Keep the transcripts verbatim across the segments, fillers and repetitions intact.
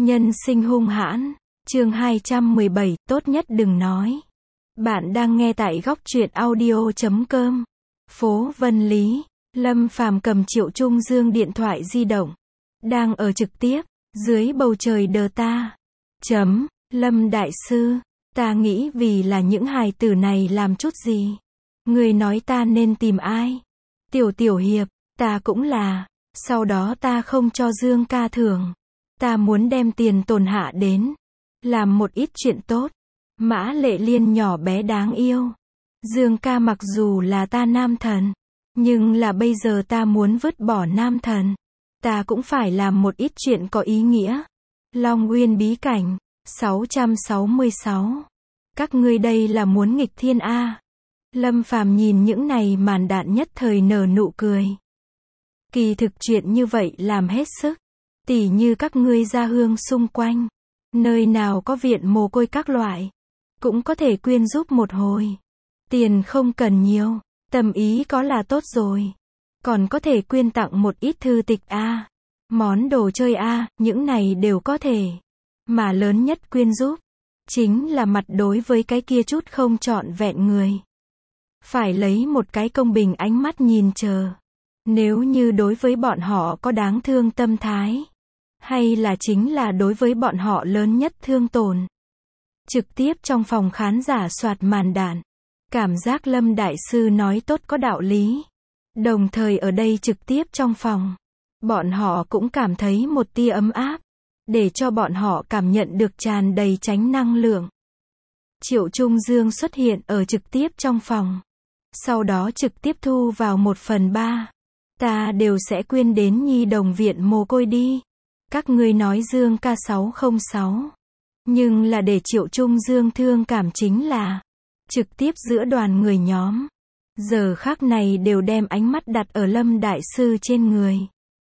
Nhân sinh hung hãn, chương hai trăm mười bảy, tốt nhất đừng nói. Bạn đang nghe tại góc truyện audio chấm com. Phố Vân Lý, Lâm Phàm cầm Triệu Trung Dương điện thoại di động. Đang ở trực tiếp, dưới bầu trời đờ ta. Chấm, Lâm Đại Sư, ta nghĩ vì là những hài tử này làm chút gì. Người nói ta nên tìm ai? Tiểu Tiểu Hiệp, ta cũng là. Sau đó ta không cho Dương ca thưởng. Ta muốn đem tiền tồn hạ đến. Làm một ít chuyện tốt. Mã Lệ Liên nhỏ bé đáng yêu. Dương ca mặc dù là ta nam thần. Nhưng là bây giờ ta muốn vứt bỏ nam thần. Ta cũng phải làm một ít chuyện có ý nghĩa. Long Nguyên bí cảnh, sáu trăm sáu mươi sáu. Các ngươi đây là muốn nghịch thiên A. Lâm Phàm nhìn những này màn đạn nhất thời nở nụ cười. Kỳ thực chuyện như vậy làm hết sức. Tỉ như các ngươi ra hương xung quanh. Nơi nào có viện mồ côi các loại. Cũng có thể quyên giúp một hồi. Tiền không cần nhiều. Tâm ý có là tốt rồi. Còn có thể quyên tặng một ít thư tịch A. Món đồ chơi A, những này đều có thể. Mà lớn nhất quyên giúp. Chính là mặt đối với cái kia chút không trọn vẹn người. Phải lấy một cái công bình ánh mắt nhìn chờ. Nếu như đối với bọn họ có đáng thương tâm thái. Hay là chính là đối với bọn họ lớn nhất thương tổn. Trực tiếp trong phòng khán giả soạt màn đạn. Cảm giác Lâm Đại Sư nói tốt có đạo lý. Đồng thời ở đây trực tiếp trong phòng. Bọn họ cũng cảm thấy một tia ấm áp. Để cho bọn họ cảm nhận được tràn đầy chánh năng lượng. Triệu Trung Dương xuất hiện ở trực tiếp trong phòng. Sau đó trực tiếp thu vào một phần ba. Ta đều sẽ quyên đến nhi đồng viện mồ côi đi. Các ngươi nói Dương ca sáu không sáu. Nhưng là để Triệu Trung Dương thương cảm chính là. Trực tiếp giữa đoàn người nhóm. Giờ khắc này đều đem ánh mắt đặt ở Lâm Đại Sư trên người.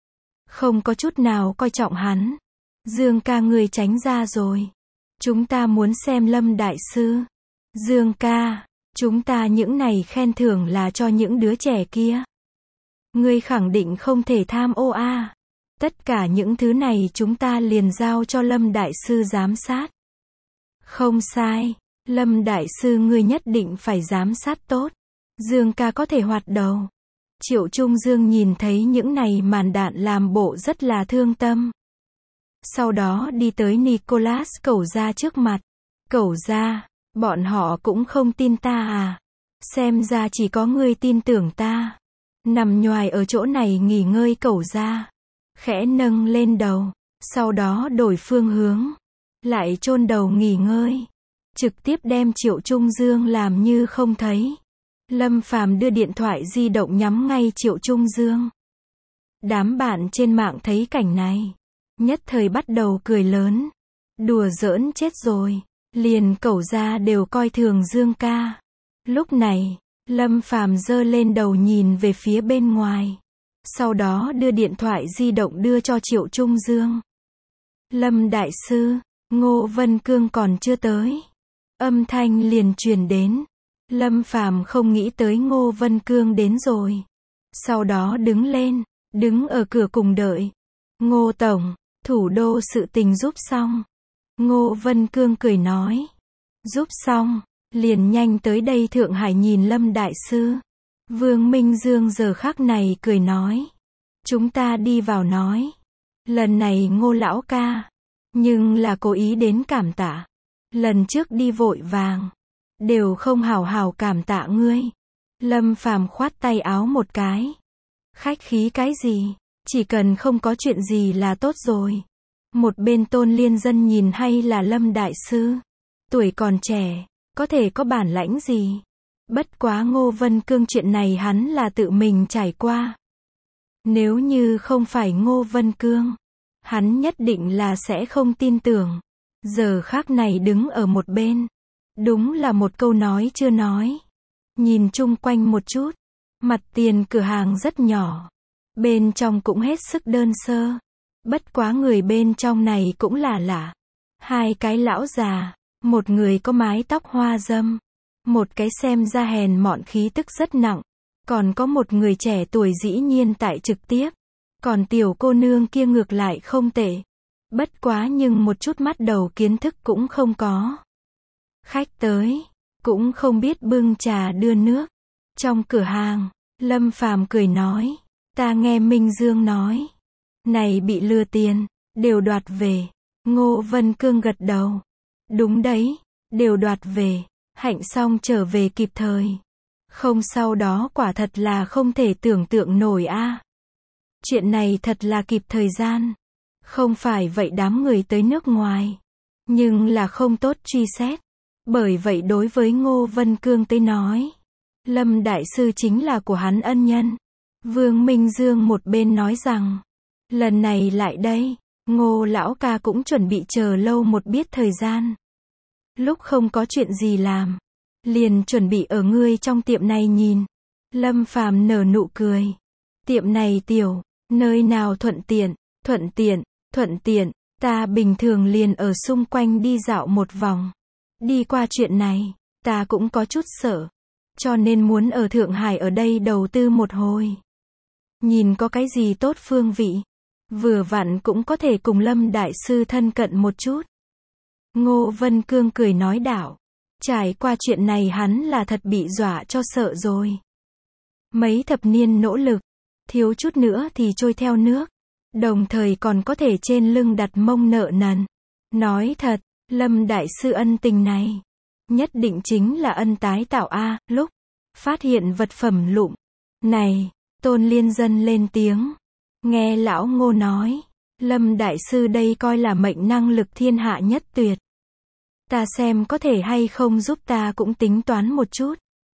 Không có chút nào coi trọng hắn. Dương ca ngươi tránh ra rồi. Chúng ta muốn xem Lâm Đại Sư. Dương ca, chúng ta những này khen thưởng là cho những đứa trẻ kia. Ngươi khẳng định không thể tham ô a. Tất cả những thứ này chúng ta liền giao cho Lâm Đại Sư giám sát. Không sai, Lâm Đại Sư ngươi nhất định phải giám sát tốt. Dương ca có thể hoạt đầu. Triệu Trung Dương nhìn thấy những này màn đạn làm bộ rất là thương tâm. Sau đó đi tới Nicholas Cẩu Gia trước mặt. Cẩu Gia, bọn họ cũng không tin ta à. Xem ra chỉ có ngươi tin tưởng ta. Nằm nhoài ở chỗ này nghỉ ngơi Cẩu Gia. Khẽ nâng lên đầu. Sau đó đổi phương hướng. Lại chôn đầu nghỉ ngơi. Trực tiếp đem Triệu Trung Dương làm như không thấy. Lâm Phàm đưa điện thoại di động nhắm ngay Triệu Trung Dương. Đám bạn trên mạng thấy cảnh này. Nhất thời bắt đầu cười lớn. Đùa giỡn chết rồi. Liền Cẩu Gia đều coi thường Dương ca. Lúc này, Lâm Phàm giơ lên đầu nhìn về phía bên ngoài. Sau đó đưa điện thoại di động đưa cho Triệu Trung Dương. Lâm Đại Sư, Ngô Vân Cương còn chưa tới. Âm thanh liền truyền đến. Lâm Phàm không nghĩ tới Ngô Vân Cương đến rồi. Sau đó đứng lên, đứng ở cửa cùng đợi. Ngô Tổng, thủ đô sự tình giúp xong. Ngô Vân Cương cười nói. Giúp xong, liền nhanh tới đây Thượng Hải nhìn Lâm Đại Sư. Vương Minh Dương giờ khắc này cười nói. Chúng ta đi vào nói. Lần này Ngô lão ca. Nhưng là cố ý đến cảm tạ. Lần trước đi vội vàng. Đều không hào hào cảm tạ ngươi. Lâm Phàm khoát tay áo một cái. Khách khí cái gì? Chỉ cần không có chuyện gì là tốt rồi. Một bên Tôn Liên Dân nhìn hay là Lâm Đại Sư. Tuổi còn trẻ. Có thể có bản lãnh gì? Bất quá Ngô Vân Cương chuyện này hắn là tự mình trải qua. Nếu như không phải Ngô Vân Cương. Hắn nhất định là sẽ không tin tưởng. Giờ khắc này đứng ở một bên. Đúng là một câu nói chưa nói. Nhìn chung quanh một chút. Mặt tiền cửa hàng rất nhỏ. Bên trong cũng hết sức đơn sơ. Bất quá người bên trong này cũng là lạ. Hai cái lão già. Một người có mái tóc hoa dâm. Một cái xem ra hèn mọn khí tức rất nặng. Còn có một người trẻ tuổi dĩ nhiên tại trực tiếp. Còn tiểu cô nương kia ngược lại không tệ. Bất quá nhưng một chút mắt đầu kiến thức cũng không có. Khách tới, cũng không biết bưng trà đưa nước. Trong cửa hàng, Lâm Phàm cười nói, ta nghe Minh Dương nói, này bị lừa tiền, đều đoạt về. Ngô Vân Cương gật đầu. Đúng đấy, đều đoạt về, hạnh xong trở về kịp thời. Không sau đó quả thật là không thể tưởng tượng nổi a. Chuyện này thật là kịp thời gian. Không phải vậy đám người tới nước ngoài. Nhưng là không tốt truy xét. Bởi vậy đối với Ngô Vân Cương tới nói, Lâm Đại Sư chính là của hắn ân nhân. Vương Minh Dương một bên nói rằng, lần này lại đây, Ngô lão ca cũng chuẩn bị chờ lâu một biết thời gian. Lúc không có chuyện gì làm, liền chuẩn bị ở ngươi trong tiệm này nhìn. Lâm Phàm nở nụ cười. Tiệm này tiểu, nơi nào thuận tiện, thuận tiện, thuận tiện, ta bình thường liền ở xung quanh đi dạo một vòng. Đi qua chuyện này, ta cũng có chút sợ. Cho nên muốn ở Thượng Hải ở đây đầu tư một hồi. Nhìn có cái gì tốt phương vị. Vừa vặn cũng có thể cùng Lâm Đại Sư thân cận một chút. Ngô Vân Cương cười nói đạo. Trải qua chuyện này hắn là thật bị dọa cho sợ rồi. Mấy thập niên nỗ lực, thiếu chút nữa thì trôi theo nước. Đồng thời còn có thể trên lưng đặt mông nợ nần. Nói thật, Lâm Đại Sư ân tình này, nhất định chính là ân tái tạo a. Lúc phát hiện vật phẩm lụm này, Tôn Liên Dân lên tiếng. Nghe lão Ngô nói, Lâm Đại Sư đây coi là mệnh năng lực thiên hạ nhất tuyệt. Ta xem có thể hay không giúp ta cũng tính toán một chút.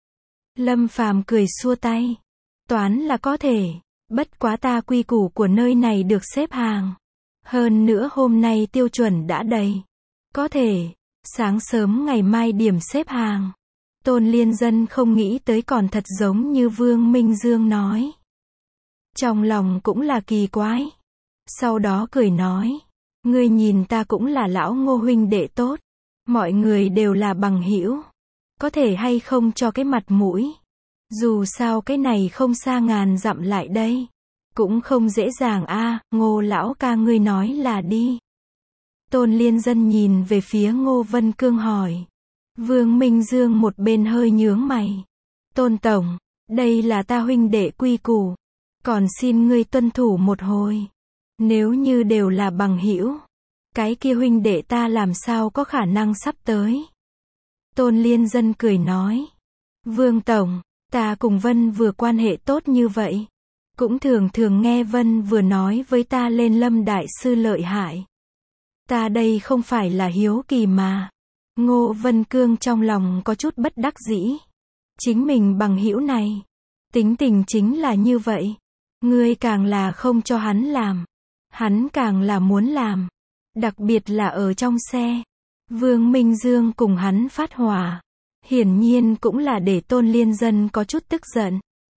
Lâm Phàm cười xua tay. Toán là có thể, bất quá ta quy củ của nơi này được xếp hàng. Hơn nữa hôm nay tiêu chuẩn đã đầy. Có thể, sáng sớm ngày mai điểm xếp hàng. Tôn Liên Dân không nghĩ tới còn thật giống như Vương Minh Dương nói. Trong lòng cũng là kỳ quái. Sau đó cười nói, ngươi nhìn ta cũng là lão Ngô huynh đệ tốt. Mọi người đều là bằng hữu. Có thể hay không cho cái mặt mũi. Dù sao cái này không xa ngàn dặm lại đây. Cũng không dễ dàng a. Ngô lão ca ngươi nói là đi. Tôn Liên Dân nhìn về phía Ngô Vân Cương hỏi. Vương Minh Dương một bên hơi nhướng mày. Tôn Tổng, đây là ta huynh đệ quy củ. Còn xin ngươi tuân thủ một hồi. Nếu như đều là bằng hữu, cái kia huynh đệ ta làm sao có khả năng sắp tới. Tôn Liên Dân cười nói. Vương Tổng, ta cùng Vân vừa quan hệ tốt như vậy. Cũng thường thường nghe Vân vừa nói với ta lên Lâm Đại Sư lợi hại. Ta đây không phải là hiếu kỳ mà. Ngô Vân Cương trong lòng có chút bất đắc dĩ. Chính mình bằng hữu này, tính tình chính là như vậy. Ngươi càng là không cho hắn làm, hắn càng là muốn làm. Đặc biệt là ở trong xe. Vương Minh Dương cùng hắn phát hỏa. Hiển nhiên cũng là để Tôn Liên Dân có chút tức giận.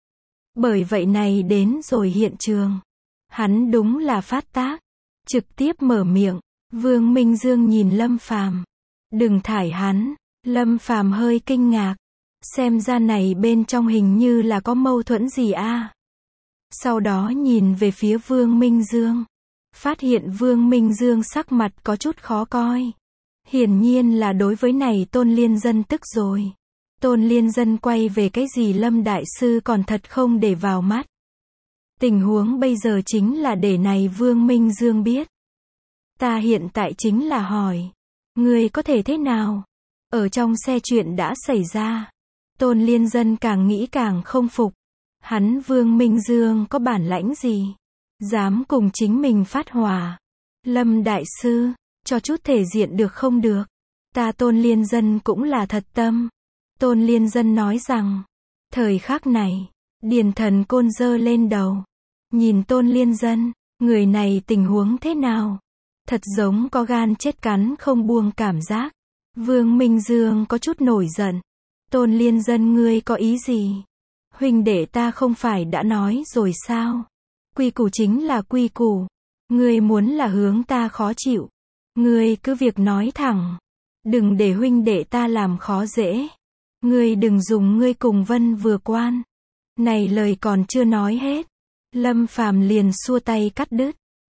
Bởi vậy này đến rồi hiện trường. Hắn đúng là phát tác. Trực tiếp mở miệng. Vương Minh Dương nhìn Lâm Phàm. Đừng thải hắn. Lâm Phàm hơi kinh ngạc. Xem ra này bên trong hình như là có mâu thuẫn gì a. Sau đó nhìn về phía Vương Minh Dương. Phát hiện Vương Minh Dương sắc mặt có chút khó coi. Hiển nhiên là đối với này Tôn Liên Dân tức rồi. Tôn Liên Dân quay về cái gì Lâm Đại Sư còn thật không để vào mắt. Tình huống bây giờ chính là để này Vương Minh Dương biết. Ta hiện tại chính là hỏi. Ngươi có thể thế nào? Ở trong xe chuyện đã xảy ra. Tôn Liên Dân càng nghĩ càng không phục. Hắn Vương Minh Dương có bản lãnh gì? Dám cùng chính mình phát hỏa. Lâm Đại Sư, cho chút thể diện được không được? Ta Tôn Liên Dân cũng là thật tâm. Tôn Liên Dân nói rằng, thời khắc này, Điền Thần Côn giơ lên đầu. Nhìn Tôn Liên Dân, người này tình huống thế nào? Thật giống có gan chết cắn không buông cảm giác. Vương Minh Dương có chút nổi giận. Tôn Liên Dân ngươi có ý gì? Huynh đệ ta không phải đã nói rồi sao? Quy củ chính là quy củ. Ngươi muốn là hướng ta khó chịu. Ngươi cứ việc nói thẳng. Đừng để huynh đệ ta làm khó dễ. Ngươi đừng dùng ngươi cùng Vân vừa quan. Này lời còn chưa nói hết. Lâm Phàm liền xua tay cắt đứt.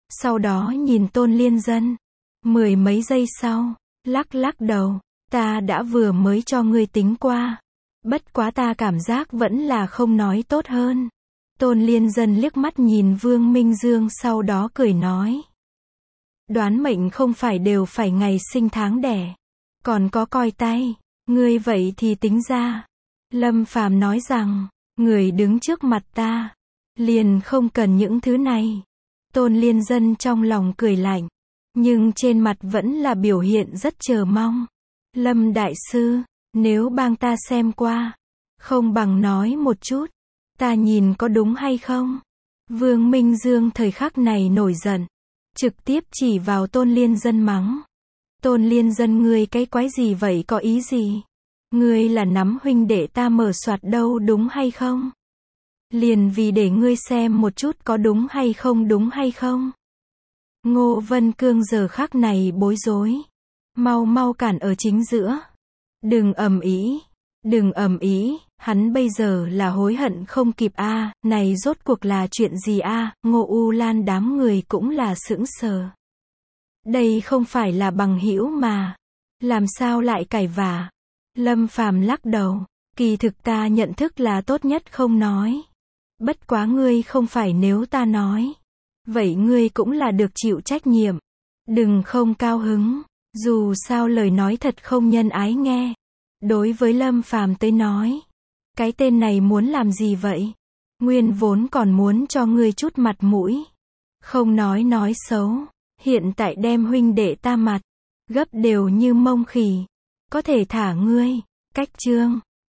sau đó nhìn Tôn Liên Dân. Mười mấy giây sau, lắc lắc đầu, ta đã vừa mới cho ngươi tính qua. Bất quá ta cảm giác vẫn là không nói tốt hơn. Tôn Liên Dân liếc mắt nhìn Vương Minh Dương sau đó cười nói. Đoán mệnh không phải đều phải ngày sinh tháng đẻ. Còn có coi tay. Ngươi vậy thì tính ra. Lâm Phàm nói rằng, người đứng trước mặt ta. Liền không cần những thứ này. Tôn Liên Dân trong lòng cười lạnh. Nhưng trên mặt vẫn là biểu hiện rất chờ mong. Lâm Đại Sư, nếu bang ta xem qua. Không bằng nói một chút. Ta nhìn có đúng hay không? Vương Minh Dương thời khắc này nổi giận. Trực tiếp chỉ vào Tôn Liên Dân mắng. Tôn Liên Dân ngươi cái quái gì vậy có ý gì? Ngươi là nắm huynh đệ ta mở soạt đâu đúng hay không? Liền vì để ngươi xem một chút có đúng hay không đúng hay không? Ngô Vân Cương giờ khắc này bối rối. Mau mau cản ở chính giữa. Đừng ầm ĩ, đừng ầm ĩ, hắn bây giờ là hối hận không kịp a, à, này rốt cuộc là chuyện gì a? À? Ngô U Lan đám người cũng là sững sờ. Đây không phải là bằng hữu mà, làm sao lại cãi vả? Lâm Phàm lắc đầu, kỳ thực ta nhận thức là tốt nhất không nói. Bất quá ngươi không phải nếu ta nói, vậy ngươi cũng là được chịu trách nhiệm. Đừng không cao hứng, dù sao lời nói thật không nhân ái nghe. Đối với Lâm Phàm tới nói, cái tên này muốn làm gì vậy? Nguyên vốn còn muốn cho ngươi chút mặt mũi. Không nói nói xấu, hiện tại đem huynh đệ ta mặt, gấp đều như mông khỉ. Có thể thả ngươi, cách chương.